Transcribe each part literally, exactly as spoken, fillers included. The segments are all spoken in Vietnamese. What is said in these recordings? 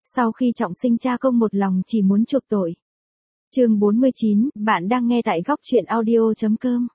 Sau khi trọng sinh cha công một lòng chỉ muốn chuộc tội. Chương bốn mươi chín, bạn đang nghe tại góc truyện audio chấm com.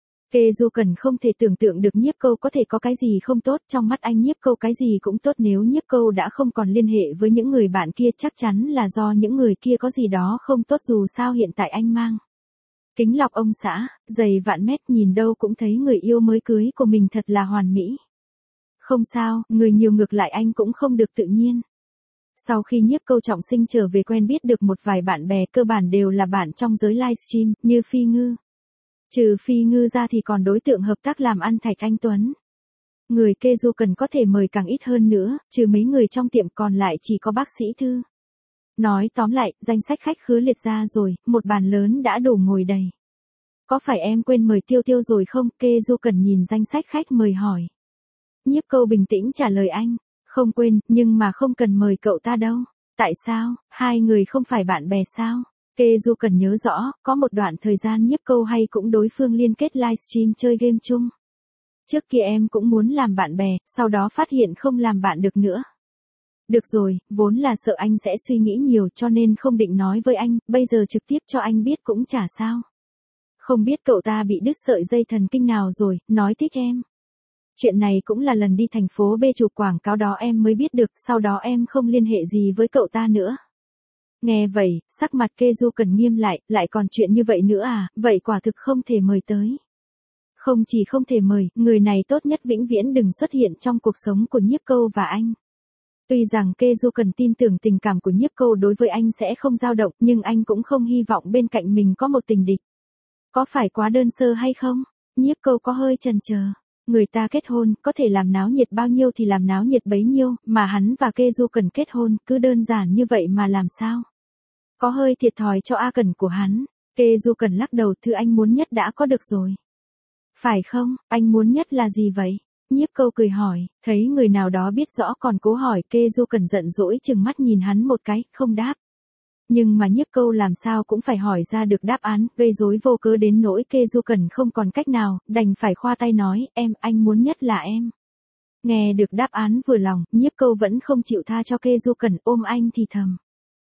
Kê Du Cần không thể tưởng tượng được Nhiếp Câu có thể có cái gì không tốt, trong mắt anh Nhiếp Câu cái gì cũng tốt, nếu Nhiếp Câu đã không còn liên hệ với những người bạn kia chắc chắn là do những người kia có gì đó không tốt, dù sao hiện tại anh mang kính lọc ông xã, giày vạn mét, nhìn đâu cũng thấy người yêu mới cưới của mình thật là hoàn mỹ. Không sao, người nhiều ngược lại anh cũng không được tự nhiên. Sau khi Nhiếp Câu trọng sinh trở về quen biết được một vài bạn bè, cơ bản đều là bạn trong giới livestream, như Phi Ngư. Trừ Phi Ngư ra thì còn đối tượng hợp tác làm ăn Thạch Anh Tuấn. Người Kê Du Cần có thể mời càng ít hơn nữa, trừ mấy người trong tiệm còn lại chỉ có bác sĩ Thư. Nói tóm lại, danh sách khách khứa liệt ra rồi, một bàn lớn đã đủ ngồi đầy. Có phải em quên mời Tiêu Tiêu rồi không? Kê Du Cần nhìn danh sách khách mời hỏi. Nhiếp Câu bình tĩnh trả lời anh. Không quên, nhưng mà không cần mời cậu ta đâu. Tại sao, hai người không phải bạn bè sao? Kê Du Cần nhớ rõ, có một đoạn thời gian Nhiếp Câu hay cũng đối phương liên kết livestream chơi game chung. Trước kia em cũng muốn làm bạn bè, sau đó phát hiện không làm bạn được nữa. Được rồi, vốn là sợ anh sẽ suy nghĩ nhiều cho nên không định nói với anh, bây giờ trực tiếp cho anh biết cũng chả sao. Không biết cậu ta bị đứt sợi dây thần kinh nào rồi, nói thích em. Chuyện này cũng là lần đi thành phố B chụp quảng cáo đó em mới biết được, sau đó em không liên hệ gì với cậu ta nữa. Nghe vậy, sắc mặt Kê Du Cần nghiêm lại, lại còn chuyện như vậy nữa à, vậy quả thực không thể mời tới. Không chỉ không thể mời, người này tốt nhất vĩnh viễn đừng xuất hiện trong cuộc sống của Nhiếp Câu và anh. Tuy rằng Kê Du Cần tin tưởng tình cảm của Nhiếp Câu đối với anh sẽ không dao động, nhưng anh cũng không hy vọng bên cạnh mình có một tình địch. Có phải quá đơn sơ hay không? Nhiếp Câu có hơi chần chờ. Người ta kết hôn, có thể làm náo nhiệt bao nhiêu thì làm náo nhiệt bấy nhiêu, mà hắn và Kê Du Cần kết hôn, cứ đơn giản như vậy mà làm sao? Có hơi thiệt thòi cho A Cần của hắn. Kê Du Cần lắc đầu, thứ anh muốn nhất đã có được rồi. Phải không, anh muốn nhất là gì vậy? Nhiếp Câu cười hỏi, thấy người nào đó biết rõ còn cố hỏi, Kê Du Cần giận dỗi chừng mắt nhìn hắn một cái, không đáp. Nhưng mà Nhiếp Câu làm sao cũng phải hỏi ra được đáp án, gây rối vô cớ đến nỗi Kê Du Cần không còn cách nào, đành phải khoa tay nói, em, anh muốn nhất là em. Nghe được đáp án vừa lòng, Nhiếp Câu vẫn không chịu tha cho Kê Du Cần, ôm anh thì thầm.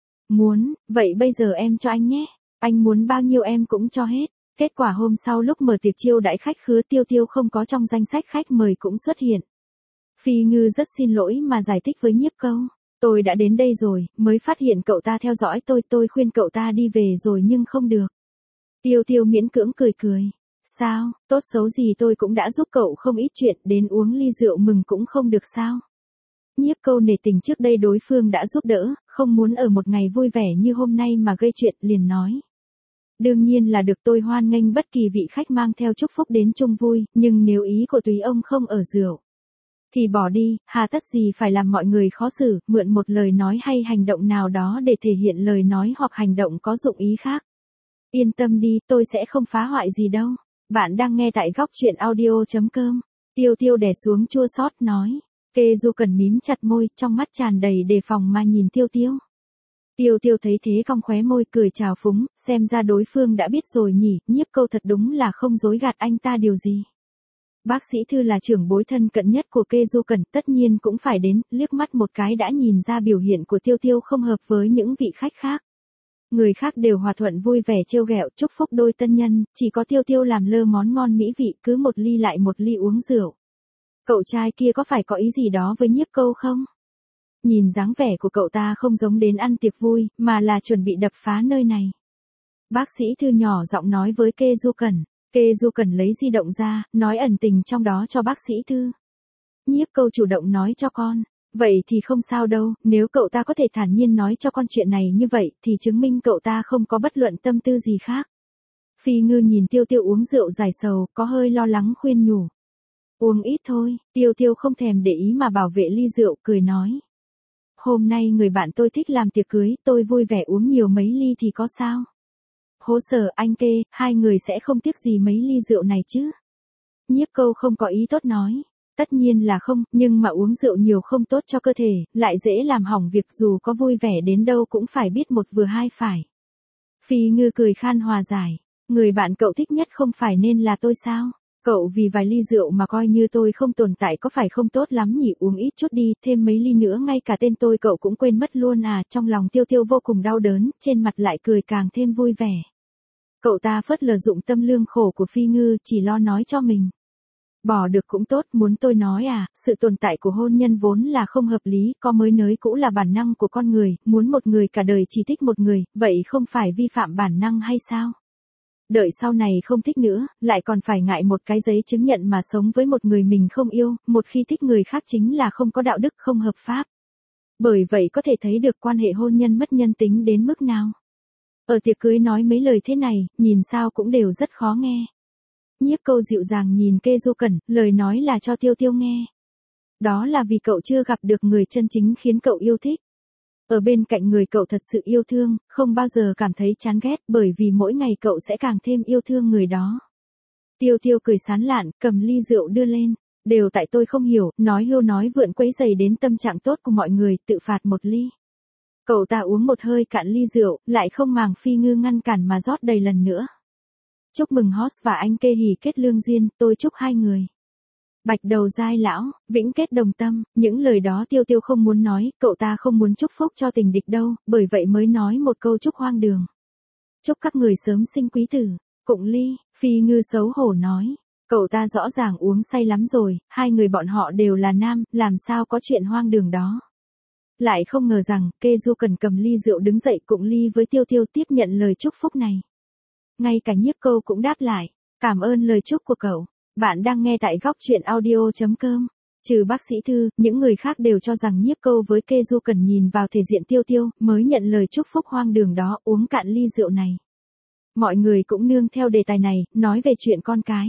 Muốn, vậy bây giờ em cho anh nhé, anh muốn bao nhiêu em cũng cho hết. Kết quả hôm sau lúc mở tiệc chiêu đãi khách khứa, Tiêu Tiêu không có trong danh sách khách mời cũng xuất hiện. Phi Ngư rất xin lỗi mà giải thích với Nhiếp Câu. Tôi đã đến đây rồi, mới phát hiện cậu ta theo dõi tôi, tôi khuyên cậu ta đi về rồi nhưng không được. Tiêu Tiêu miễn cưỡng cười cười. Sao, tốt xấu gì tôi cũng đã giúp cậu không ít chuyện, đến uống ly rượu mừng cũng không được sao? Nhiếp Câu nể tình trước đây đối phương đã giúp đỡ, không muốn ở một ngày vui vẻ như hôm nay mà gây chuyện, liền nói. Đương nhiên là được, tôi hoan nghênh bất kỳ vị khách mang theo chúc phúc đến chung vui, nhưng nếu ý của tùy ông không ở rượu thì bỏ đi, hà tất gì phải làm mọi người khó xử, mượn một lời nói hay hành động nào đó để thể hiện lời nói hoặc hành động có dụng ý khác. Yên tâm đi, tôi sẽ không phá hoại gì đâu. Bạn đang nghe tại góc truyện audio chấm com. Tiêu Tiêu đè xuống chua xót nói. Kê Du Cần mím chặt môi, trong mắt tràn đầy đề phòng mà nhìn Tiêu Tiêu. Tiêu Tiêu thấy thế cong khóe môi cười trào phúng, xem ra đối phương đã biết rồi nhỉ, Nhiếp Câu thật đúng là không dối gạt anh ta điều gì. Bác sĩ Thư là trưởng bối thân cận nhất của Kê Du Cần, tất nhiên cũng phải đến, liếc mắt một cái đã nhìn ra biểu hiện của Tiêu Tiêu không hợp với những vị khách khác. Người khác đều hòa thuận vui vẻ trêu ghẹo chúc phúc đôi tân nhân, chỉ có Tiêu Tiêu làm lơ món ngon mỹ vị, cứ một ly lại một ly uống rượu. Cậu trai kia có phải có ý gì đó với Nhiếp Câu không? Nhìn dáng vẻ của cậu ta không giống đến ăn tiệc vui, mà là chuẩn bị đập phá nơi này. Bác sĩ Thư nhỏ giọng nói với Kê Du Cần. Kê Du Cần lấy di động ra, nói ẩn tình trong đó cho bác sĩ Thư. Nhiếp Câu chủ động nói cho con. Vậy thì không sao đâu, nếu cậu ta có thể thản nhiên nói cho con chuyện này như vậy, thì chứng minh cậu ta không có bất luận tâm tư gì khác. Phi Ngư nhìn Tiêu Tiêu uống rượu giải sầu, có hơi lo lắng khuyên nhủ. Uống ít thôi, Tiêu Tiêu không thèm để ý mà bảo vệ ly rượu, cười nói. Hôm nay người bạn tôi thích làm tiệc cưới, tôi vui vẻ uống nhiều mấy ly thì có sao? Hố Sở, anh Kê, hai người sẽ không tiếc gì mấy ly rượu này chứ? Nhiếp Câu không có ý tốt nói. Tất nhiên là không, nhưng mà uống rượu nhiều không tốt cho cơ thể, lại dễ làm hỏng việc, dù có vui vẻ đến đâu cũng phải biết một vừa hai phải. Phi Ngư cười khan hòa giải. Người bạn cậu thích nhất không phải nên là tôi sao? Cậu vì vài ly rượu mà coi như tôi không tồn tại có phải không tốt lắm nhỉ, uống ít chút đi, thêm mấy ly nữa ngay cả tên tôi cậu cũng quên mất luôn à, trong lòng Tiêu Tiêu vô cùng đau đớn, trên mặt lại cười càng thêm vui vẻ. Cậu ta phớt lờ dụng tâm lương khổ của Phi Ngư, chỉ lo nói cho mình. Bỏ được cũng tốt, muốn tôi nói à, sự tồn tại của hôn nhân vốn là không hợp lý, có mới nới cũ là bản năng của con người, muốn một người cả đời chỉ thích một người, vậy không phải vi phạm bản năng hay sao? Đợi sau này không thích nữa, lại còn phải ngại một cái giấy chứng nhận mà sống với một người mình không yêu, một khi thích người khác chính là không có đạo đức, không hợp pháp. Bởi vậy có thể thấy được quan hệ hôn nhân mất nhân tính đến mức nào. Ở tiệc cưới nói mấy lời thế này, nhìn sao cũng đều rất khó nghe. Nhiếp Câu dịu dàng nhìn Kê Du Cẩn, lời nói là cho Tiêu Tiêu nghe. Đó là vì cậu chưa gặp được người chân chính khiến cậu yêu thích. Ở bên cạnh người cậu thật sự yêu thương, không bao giờ cảm thấy chán ghét, bởi vì mỗi ngày cậu sẽ càng thêm yêu thương người đó. Tiêu Tiêu cười sán lạn, cầm ly rượu đưa lên. Đều tại tôi không hiểu, nói hưu nói vượn quấy rầy đến tâm trạng tốt của mọi người, tự phạt một ly. Cậu ta uống một hơi cạn ly rượu, lại không màng Phi Ngư ngăn cản mà rót đầy lần nữa. Chúc mừng Hoss và anh Kê hỷ kết lương duyên, tôi chúc hai người bạch đầu giai lão, vĩnh kết đồng tâm, những lời đó Tiêu Tiêu không muốn nói, cậu ta không muốn chúc phúc cho tình địch đâu, bởi vậy mới nói một câu chúc hoang đường. Chúc các người sớm sinh quý tử, cụng ly, Phi Ngư xấu hổ nói, cậu ta rõ ràng uống say lắm rồi, hai người bọn họ đều là nam, làm sao có chuyện hoang đường đó. Lại không ngờ rằng, Kê Du Cẩn cầm ly rượu đứng dậy cụng ly với Tiêu Tiêu tiếp nhận lời chúc phúc này. Ngay cả Nhiếp Câu cũng đáp lại, cảm ơn lời chúc của cậu. Bạn đang nghe tại góc truyện audio chấm com. Trừ bác sĩ Thư, những người khác đều cho rằng Nhiếp Câu với Kê Du Cẩn nhìn vào thể diện Tiêu Tiêu, mới nhận lời chúc phúc hoang đường đó, uống cạn ly rượu này. Mọi người cũng nương theo đề tài này, nói về chuyện con cái.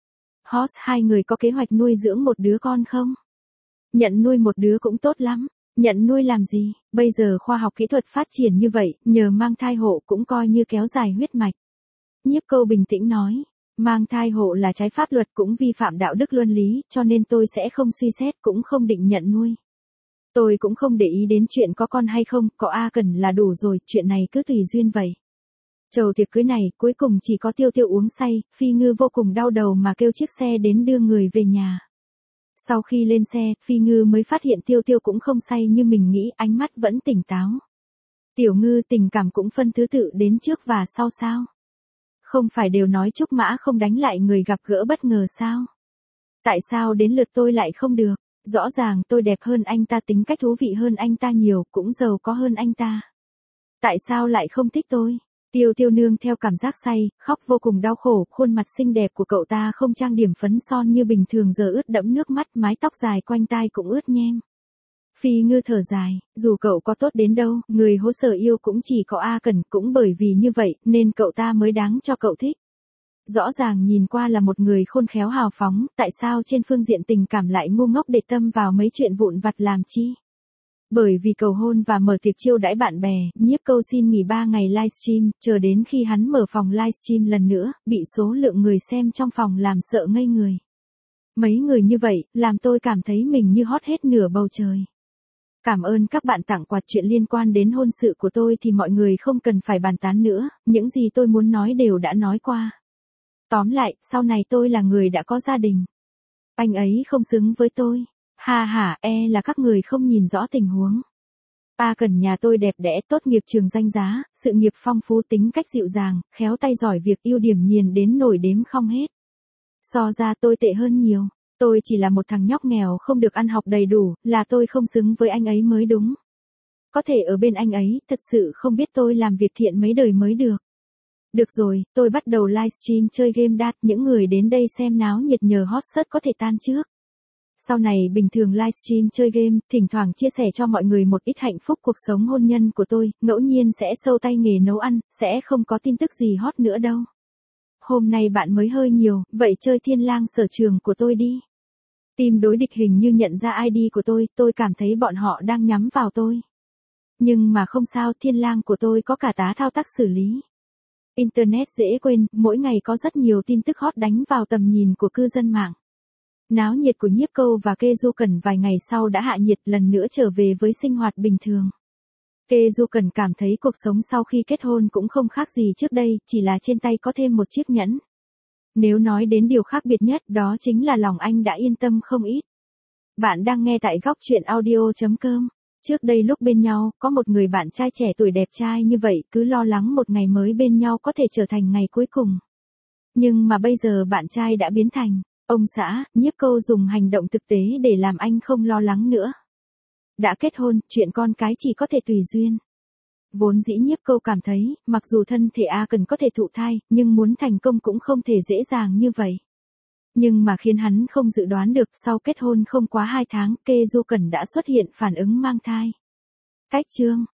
Hoss, hai người có kế hoạch nuôi dưỡng một đứa con không? Nhận nuôi một đứa cũng tốt lắm. Nhận nuôi làm gì? Bây giờ khoa học kỹ thuật phát triển như vậy, nhờ mang thai hộ cũng coi như kéo dài huyết mạch. Nhiếp Câu bình tĩnh nói. Mang thai hộ là trái pháp luật cũng vi phạm đạo đức luân lý, cho nên tôi sẽ không suy xét cũng không định nhận nuôi. Tôi cũng không để ý đến chuyện có con hay không, có A Cần là đủ rồi, chuyện này cứ tùy duyên vậy. Chầu tiệc cưới này, cuối cùng chỉ có Tiêu Tiêu uống say, Phi Ngư vô cùng đau đầu mà kêu chiếc xe đến đưa người về nhà. Sau khi lên xe, Phi Ngư mới phát hiện Tiêu Tiêu cũng không say như mình nghĩ, ánh mắt vẫn tỉnh táo. Tiểu Ngư, tình cảm cũng phân thứ tự đến trước và sau sao? Không phải đều nói Trúc Mã không đánh lại người gặp gỡ bất ngờ sao? Tại sao đến lượt tôi lại không được? Rõ ràng tôi đẹp hơn anh ta, tính cách thú vị hơn anh ta nhiều, cũng giàu có hơn anh ta. Tại sao lại không thích tôi? Tiêu Tiêu nương theo cảm giác say, khóc vô cùng đau khổ, khuôn mặt xinh đẹp của cậu ta không trang điểm phấn son như bình thường giờ ướt đẫm nước mắt, mái tóc dài quanh tai cũng ướt nhem. Phi Ngư thở dài, dù cậu có tốt đến đâu, người hố sở yêu cũng chỉ có A Cẩn, cũng bởi vì như vậy, nên cậu ta mới đáng cho cậu thích. Rõ ràng nhìn qua là một người khôn khéo hào phóng, tại sao trên phương diện tình cảm lại ngu ngốc để tâm vào mấy chuyện vụn vặt làm chi? Bởi vì cầu hôn và mở tiệc chiêu đãi bạn bè, Nhiếp Câu xin nghỉ ba ngày livestream, chờ đến khi hắn mở phòng livestream lần nữa, bị số lượng người xem trong phòng làm sợ ngây người. Mấy người như vậy, làm tôi cảm thấy mình như hót hết nửa bầu trời. Cảm ơn các bạn tặng quà, chuyện liên quan đến hôn sự của tôi thì mọi người không cần phải bàn tán nữa, những gì tôi muốn nói đều đã nói qua. Tóm lại, sau này tôi là người đã có gia đình. Anh ấy không xứng với tôi. Ha ha, e là các người không nhìn rõ tình huống. A Cần nhà tôi đẹp đẽ, tốt nghiệp trường danh giá, sự nghiệp phong phú, tính cách dịu dàng, khéo tay giỏi việc, ưu điểm nhìn đến nổi đếm không hết. So ra tôi tệ hơn nhiều. Tôi chỉ là một thằng nhóc nghèo không được ăn học đầy đủ, là tôi không xứng với anh ấy mới đúng. Có thể ở bên anh ấy, thật sự không biết tôi làm việc thiện mấy đời mới được. Được rồi, tôi bắt đầu livestream chơi game đát, những người đến đây xem náo nhiệt nhờ hot search có thể tan trước. Sau này bình thường livestream chơi game, thỉnh thoảng chia sẻ cho mọi người một ít hạnh phúc cuộc sống hôn nhân của tôi, ngẫu nhiên sẽ sâu tay nghề nấu ăn, sẽ không có tin tức gì hot nữa đâu. Hôm nay bạn mới hơi nhiều, vậy chơi Thiên Lang sở trường của tôi đi. Team đối địch hình như nhận ra i đê của tôi, tôi cảm thấy bọn họ đang nhắm vào tôi. Nhưng mà không sao, Thiên Lang của tôi có cả tá thao tác xử lý. Internet dễ quên, mỗi ngày có rất nhiều tin tức hot đánh vào tầm nhìn của cư dân mạng. Náo nhiệt của Nhiếp Câu và Kê Du Cẩn vài ngày sau đã hạ nhiệt, lần nữa trở về với sinh hoạt bình thường. Kê Du Cẩn cảm thấy cuộc sống sau khi kết hôn cũng không khác gì trước đây, chỉ là trên tay có thêm một chiếc nhẫn. Nếu nói đến điều khác biệt nhất đó chính là lòng anh đã yên tâm không ít. Bạn đang nghe tại góc chuyện audio.com. Trước đây lúc bên nhau, có một người bạn trai trẻ tuổi đẹp trai như vậy, cứ lo lắng một ngày mới bên nhau có thể trở thành ngày cuối cùng. Nhưng mà bây giờ bạn trai đã biến thành ông xã, Nhiếp Câu dùng hành động thực tế để làm anh không lo lắng nữa. Đã kết hôn, chuyện con cái chỉ có thể tùy duyên. Vốn dĩ Nhiếp Câu cảm thấy, mặc dù thân thể A Cần có thể thụ thai, nhưng muốn thành công cũng không thể dễ dàng như vậy. Nhưng mà khiến hắn không dự đoán được, sau kết hôn không quá hai tháng, Kê Du Cẩn đã xuất hiện phản ứng mang thai. Cách chương